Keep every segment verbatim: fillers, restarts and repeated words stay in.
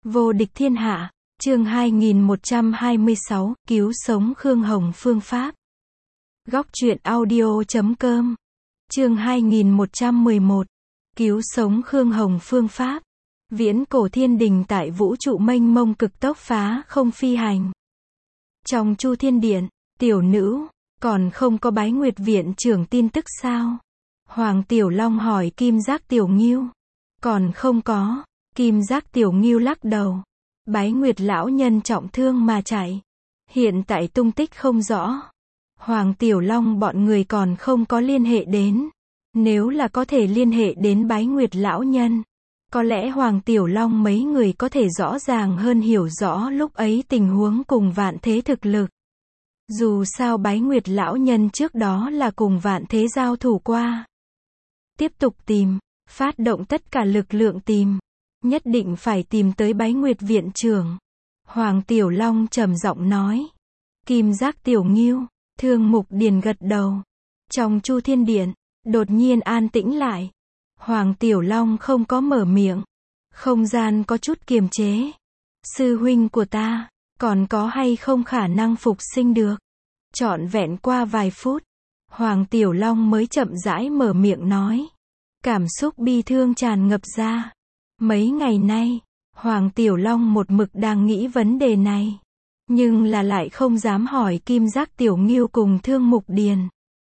Vô địch thiên hạ, chương hai nghìn một trăm hai mươi sáu, cứu sống Khương Hồng phương pháp. Góc truyện audio chấm com. Chương hai nghìn một trăm mười một, cứu sống Khương Hồng phương pháp. Viễn cổ thiên đình tại vũ trụ mênh mông cực tốc phá không phi hành. Trong Chu Thiên Điện, tiểu nữ, còn không có Bái Nguyệt viện trưởng tin tức sao? Hoàng Tiểu Long hỏi Kim Giác Tiểu Ngưu. Còn không có. Kim Giác Tiểu Ngưu lắc đầu. Bái Nguyệt lão nhân trọng thương mà chạy. Hiện tại tung tích không rõ. Hoàng Tiểu Long bọn người còn không có liên hệ đến. Nếu là có thể liên hệ đến Bái Nguyệt lão nhân, có lẽ Hoàng Tiểu Long mấy người có thể rõ ràng hơn hiểu rõ lúc ấy tình huống cùng Vạn Thế thực lực. Dù sao Bái Nguyệt lão nhân trước đó là cùng Vạn Thế giao thủ qua. Tiếp tục tìm, phát động tất cả lực lượng tìm. Nhất định phải tìm tới Bái Nguyệt viện trưởng. Hoàng Tiểu Long trầm giọng nói. Kim Giác Tiểu Ngưu, Thương Mục Điền gật đầu. Trong Chu Thiên Điện, đột nhiên an tĩnh lại. Hoàng Tiểu Long không có mở miệng. Không gian có chút kiềm chế. Sư huynh của ta, còn có hay không khả năng phục sinh được? Trọn vẹn qua vài phút, Hoàng Tiểu Long mới chậm rãi mở miệng nói. Cảm xúc bi thương tràn ngập ra. Mấy ngày nay, Hoàng Tiểu Long một mực đang nghĩ vấn đề này. Nhưng là lại không dám hỏi Kim Giác Tiểu Ngưu cùng Thương Mục Điền.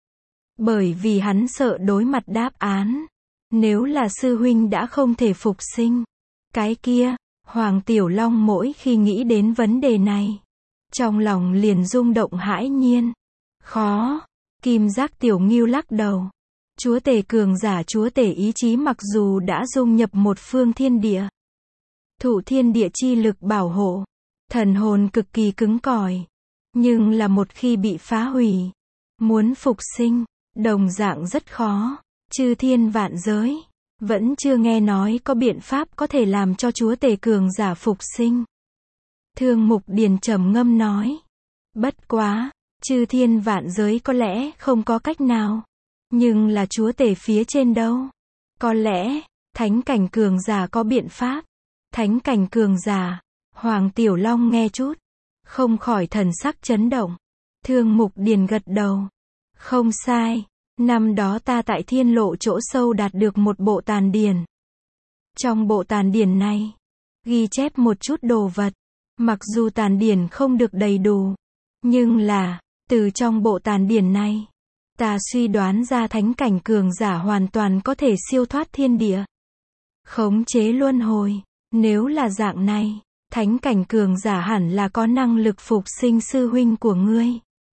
Bởi vì hắn sợ đối mặt đáp án. Nếu là sư huynh đã không thể phục sinh. Cái kia, Hoàng Tiểu Long mỗi khi nghĩ đến vấn đề này, trong lòng liền rung động hãi nhiên. Khó. Kim Giác Tiểu Ngưu lắc đầu. Chúa tể cường giả chúa tể ý chí mặc dù đã dung nhập một phương thiên địa. Thụ thiên địa chi lực bảo hộ. Thần hồn cực kỳ cứng cỏi. Nhưng là một khi bị phá hủy, muốn phục sinh, đồng dạng rất khó. Chư thiên vạn giới, vẫn chưa nghe nói có biện pháp có thể làm cho chúa tể cường giả phục sinh. Thương Mục Điền trầm ngâm nói. Bất quá, chư thiên vạn giới có lẽ không có cách nào. Nhưng là chúa tể phía trên đâu? Có lẽ, thánh cảnh cường giả có biện pháp. Thánh cảnh cường giả, Hoàng Tiểu Long nghe chút, không khỏi thần sắc chấn động. Thương Mục Điền gật đầu. Không sai, năm đó ta tại thiên lộ chỗ sâu đạt được một bộ tàn điển. Trong bộ tàn điển này, ghi chép một chút đồ vật. Mặc dù tàn điển không được đầy đủ, nhưng là, từ trong bộ tàn điển này, ta suy đoán ra thánh cảnh cường giả hoàn toàn có thể siêu thoát thiên địa. Khống chế luân hồi. Nếu là dạng này, thánh cảnh cường giả hẳn là có năng lực phục sinh sư huynh của ngươi.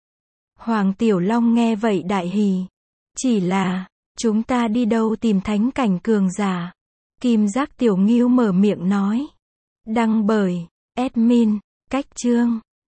Hoàng Tiểu Long nghe vậy đại hỉ. Chỉ là, chúng ta đi đâu tìm thánh cảnh cường giả? Kim Giác Tiểu Ngưu mở miệng nói. Đăng bởi, admin, cách chương.